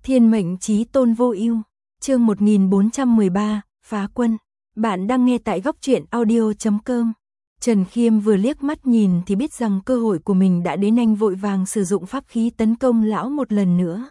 Thiên mệnh chí tôn vô ưu, chương 1413, phá quân. Bạn đang nghe tại góc truyện audio.com. Trần Khiêm vừa liếc mắt nhìn thì biết rằng cơ hội của mình đã đến, anh vội vàng sử dụng pháp khí tấn công lão một lần nữa.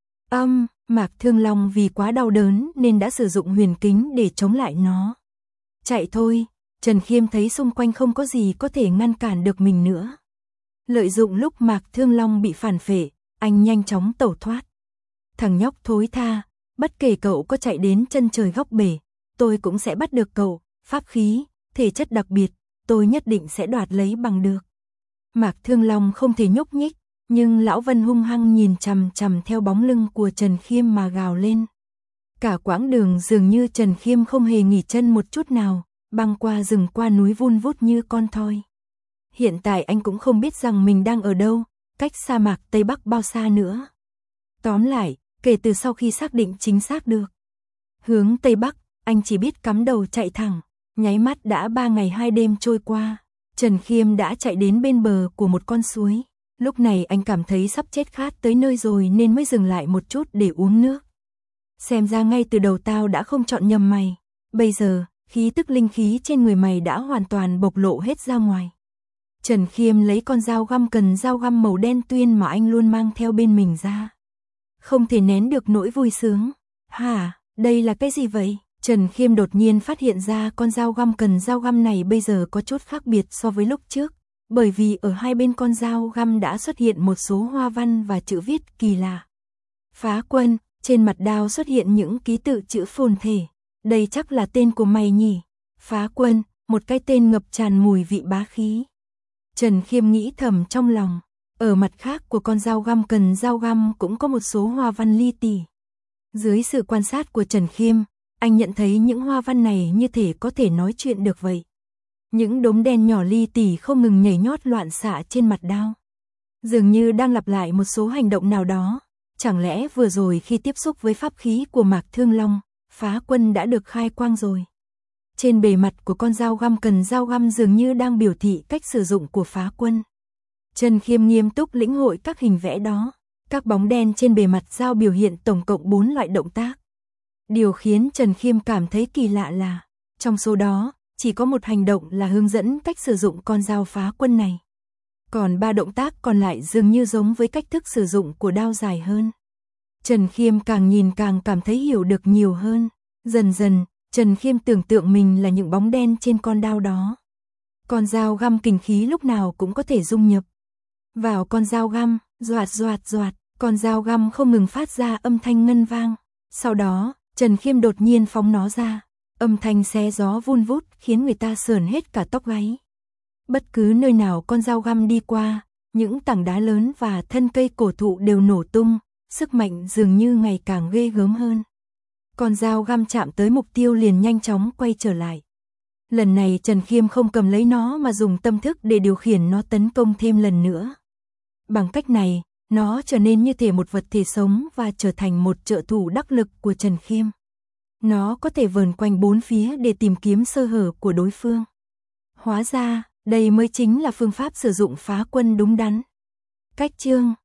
Mạc Thương Long vì quá đau đớn nên đã sử dụng huyền kính để chống lại nó. Chạy thôi, Trần Khiêm thấy xung quanh không có gì có thể ngăn cản được mình nữa. Lợi dụng lúc Mạc Thương Long bị phản phệ, anh nhanh chóng tẩu thoát. Thằng nhóc thối tha, bất kể cậu có chạy đến chân trời góc bể, tôi cũng sẽ bắt được cậu, pháp khí, thể chất đặc biệt, tôi nhất định sẽ đoạt lấy bằng được. Mạc Thương Long không thể nhúc nhích, nhưng lão Vân hung hăng nhìn chằm chằm theo bóng lưng của Trần Khiêm mà gào lên. Cả quãng đường dường như Trần Khiêm không hề nghỉ chân một chút nào, băng qua rừng qua núi vun vút như con thoi. Hiện tại anh cũng không biết rằng mình đang ở đâu, cách sa mạc Tây Bắc bao xa nữa. Tóm lại, kể từ sau khi xác định chính xác được hướng Tây Bắc, anh chỉ biết cắm đầu chạy thẳng. Nháy mắt đã 3 ngày 2 đêm trôi qua, Trần Khiêm đã chạy đến bên bờ của một con suối. Lúc này anh cảm thấy sắp chết khát tới nơi rồi nên mới dừng lại một chút để uống nước. Xem ra ngay từ đầu tao đã không chọn nhầm mày. Bây giờ, khí tức linh khí trên người mày đã hoàn toàn bộc lộ hết ra ngoài. Trần Khiêm lấy con dao găm màu đen tuyền mà anh luôn mang theo bên mình ra. Không thể nén được nỗi vui sướng. Hả, đây là cái gì vậy? Trần Khiêm đột nhiên phát hiện ra con dao găm này bây giờ có chút khác biệt so với lúc trước, bởi vì ở hai bên con dao găm đã xuất hiện một số hoa văn và chữ viết kỳ lạ. Phá quân, trên mặt đao xuất hiện những ký tự chữ phồn thể. Đây chắc là tên của mày nhỉ? Phá quân, một cái tên ngập tràn mùi vị bá khí. Trần Khiêm nghĩ thầm trong lòng. Ở mặt khác của con dao găm cũng có một số hoa văn li tì. Dưới sự quan sát của Trần Khiêm, anh nhận thấy những hoa văn này như thể có thể nói chuyện được vậy. Những đốm đen nhỏ li tì không ngừng nhảy nhót loạn xạ trên mặt đao. Dường như đang lặp lại một số hành động nào đó. Chẳng lẽ vừa rồi khi tiếp xúc với pháp khí của Mạc Thương Long, phá quân đã được khai quang rồi. Trên bề mặt của con dao găm dường như đang biểu thị cách sử dụng của phá quân. Trần Khiêm nghiêm túc lĩnh hội các hình vẽ đó. Các bóng đen trên bề mặt dao biểu hiện tổng cộng 4 loại động tác. Điều khiến Trần Khiêm cảm thấy kỳ lạ là, trong số đó, chỉ có một hành động là hướng dẫn cách sử dụng con dao phá quân này. Còn 3 động tác còn lại dường như giống với cách thức sử dụng của đao dài hơn. Trần Khiêm càng nhìn càng cảm thấy hiểu được nhiều hơn. Dần dần, Trần Khiêm tưởng tượng mình là những bóng đen trên con đao đó. Con dao găm kình khí lúc nào cũng có thể dung nhập vào con dao găm, doạt, con dao găm không ngừng phát ra âm thanh ngân vang. Sau đó, Trần Khiêm đột nhiên phóng nó ra, âm thanh xé gió vun vút khiến người ta sởn hết cả tóc gáy. Bất cứ nơi nào con dao găm đi qua, những tảng đá lớn và thân cây cổ thụ đều nổ tung, sức mạnh dường như ngày càng ghê gớm hơn. Con dao găm chạm tới mục tiêu liền nhanh chóng quay trở lại. Lần này Trần Khiêm không cầm lấy nó mà dùng tâm thức để điều khiển nó tấn công thêm lần nữa. Bằng cách này, nó trở nên như thể một vật thể sống và trở thành một trợ thủ đắc lực của Trần Khiêm. Nó có thể vờn quanh bốn phía để tìm kiếm sơ hở của đối phương. Hóa ra, đây mới chính là phương pháp sử dụng phá quân đúng đắn. Cách chương